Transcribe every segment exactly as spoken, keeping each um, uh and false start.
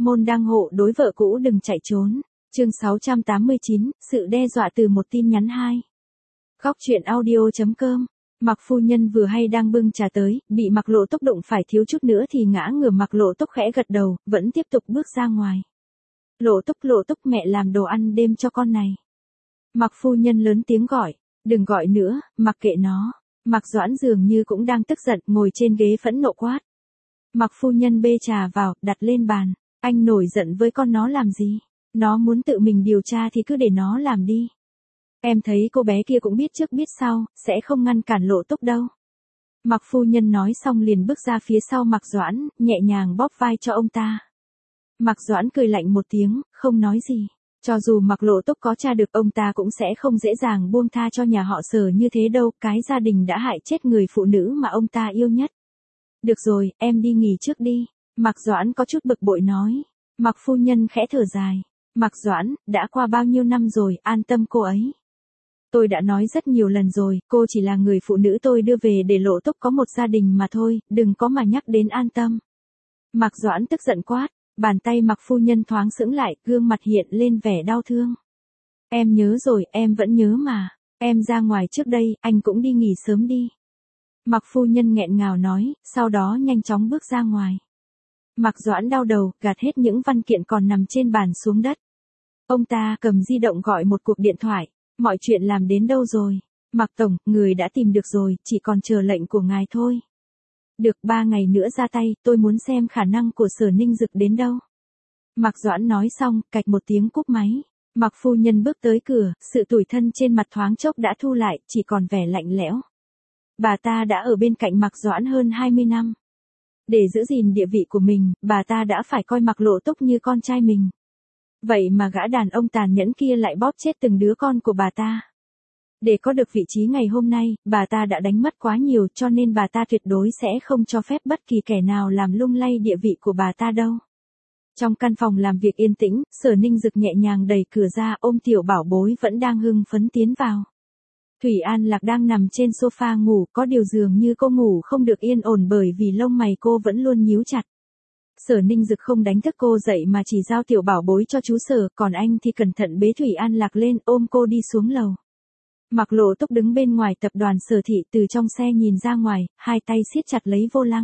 Môn đăng hộ đối vợ cũ đừng chạy trốn. Chương sáu trăm tám mươi chín, sự đe dọa từ một tin nhắn hai. Góc truyện audio.com. Mạc phu nhân vừa hay đang bưng trà tới, bị Mạc Lộ Túc đụng phải thiếu chút nữa thì ngã ngửa. Mạc Lộ Túc khẽ gật đầu, vẫn tiếp tục bước ra ngoài. Lộ Túc, Lộ Túc, mẹ làm đồ ăn đêm cho con này. Mạc phu nhân lớn tiếng gọi, đừng gọi nữa, mặc kệ nó. Mạc Doãn dường như cũng đang tức giận, ngồi trên ghế phẫn nộ quát. Mạc phu nhân bê trà vào, đặt lên bàn. Anh nổi giận với con nó làm gì? Nó muốn tự mình điều tra thì cứ để nó làm đi. Em thấy cô bé kia cũng biết trước biết sau, sẽ không ngăn cản Lộ Túc đâu. Mạc phu nhân nói xong liền bước ra phía sau Mạc Doãn, nhẹ nhàng bóp vai cho ông ta. Mạc Doãn cười lạnh một tiếng, không nói gì. Cho dù Mạc Lộ Túc có tra được, ông ta cũng sẽ không dễ dàng buông tha cho nhà họ Sở như thế đâu, cái gia đình đã hại chết người phụ nữ mà ông ta yêu nhất. Được rồi, em đi nghỉ trước đi. Mạc Doãn có chút bực bội nói. Mạc phu nhân khẽ thở dài. Mạc Doãn, đã qua bao nhiêu năm rồi, an tâm cô ấy. Tôi đã nói rất nhiều lần rồi, cô chỉ là người phụ nữ tôi đưa về để Lộ Túc có một gia đình mà thôi, đừng có mà nhắc đến an tâm. Mạc Doãn tức giận quát, bàn tay Mạc phu nhân thoáng sững lại, gương mặt hiện lên vẻ đau thương. Em nhớ rồi, em vẫn nhớ mà. Em ra ngoài trước đây, anh cũng đi nghỉ sớm đi. Mạc phu nhân nghẹn ngào nói, sau đó nhanh chóng bước ra ngoài. Mạc Doãn đau đầu, gạt hết những văn kiện còn nằm trên bàn xuống đất. Ông ta cầm di động gọi một cuộc điện thoại. Mọi chuyện làm đến đâu rồi? Mạc Tổng, người đã tìm được rồi, chỉ còn chờ lệnh của ngài thôi. Được ba ngày nữa ra tay, tôi muốn xem khả năng của Sở Ninh Dực đến đâu. Mạc Doãn nói xong, cạch một tiếng cúp máy. Mạc phu nhân bước tới cửa, sự tủi thân trên mặt thoáng chốc đã thu lại, chỉ còn vẻ lạnh lẽo. Bà ta đã ở bên cạnh Mạc Doãn hơn hai mươi năm. Để giữ gìn địa vị của mình, bà ta đã phải coi Mạc Lộ Túc như con trai mình. Vậy mà gã đàn ông tàn nhẫn kia lại bóp chết từng đứa con của bà ta. Để có được vị trí ngày hôm nay, bà ta đã đánh mất quá nhiều, cho nên bà ta tuyệt đối sẽ không cho phép bất kỳ kẻ nào làm lung lay địa vị của bà ta đâu. Trong căn phòng làm việc yên tĩnh, Sở Ninh Dực nhẹ nhàng đẩy cửa ra, ôm tiểu bảo bối vẫn đang hưng phấn tiến vào. Thủy An Lạc đang nằm trên sofa ngủ, có điều dường như cô ngủ không được yên ổn bởi vì lông mày cô vẫn luôn nhíu chặt. Sở Ninh Dực không đánh thức cô dậy mà chỉ giao tiểu bảo bối cho chú Sở, còn anh thì cẩn thận bế Thủy An Lạc lên, ôm cô đi xuống lầu. Mạc Lộ Túc đứng bên ngoài tập đoàn Sở Thị, từ trong xe nhìn ra ngoài, hai tay siết chặt lấy vô lăng.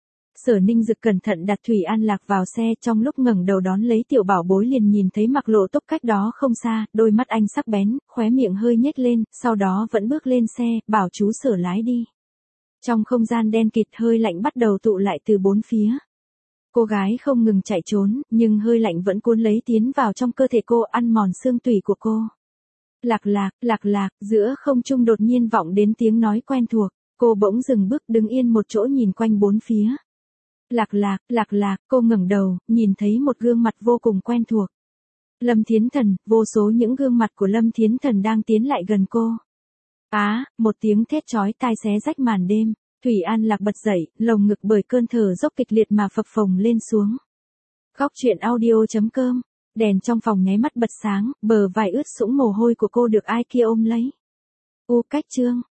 Sở Ninh Dực cẩn thận đặt Thủy An Lạc vào xe, trong lúc ngẩng đầu đón lấy tiểu bảo bối liền nhìn thấy Mạc Lộ Túc cách đó không xa, đôi mắt anh sắc bén, khóe miệng hơi nhếch lên, sau đó vẫn bước lên xe, bảo chú Sở lái đi. Trong không gian đen kịt, hơi lạnh bắt đầu tụ lại từ bốn phía. Cô gái không ngừng chạy trốn, nhưng hơi lạnh vẫn cuốn lấy tiến vào trong cơ thể cô, ăn mòn xương tủy của cô. Lạc lạc, lạc lạc, giữa không trung đột nhiên vọng đến tiếng nói quen thuộc, cô bỗng dừng bước, đứng yên một chỗ nhìn quanh bốn phía. Lạc lạc, lạc lạc, cô ngẩng đầu, nhìn thấy một gương mặt vô cùng quen thuộc. Lâm Thiến Thần, vô số những gương mặt của Lâm Thiến Thần đang tiến lại gần cô. Á, một tiếng thét chói tai xé rách màn đêm. Thủy An Lạc bật dậy, lồng ngực bởi cơn thở dốc kịch liệt mà phập phồng lên xuống. Góc truyện audio.com. Đèn trong phòng nháy mắt bật sáng, bờ vai ướt sũng mồ hôi của cô được ai kia ôm lấy. U cách chương.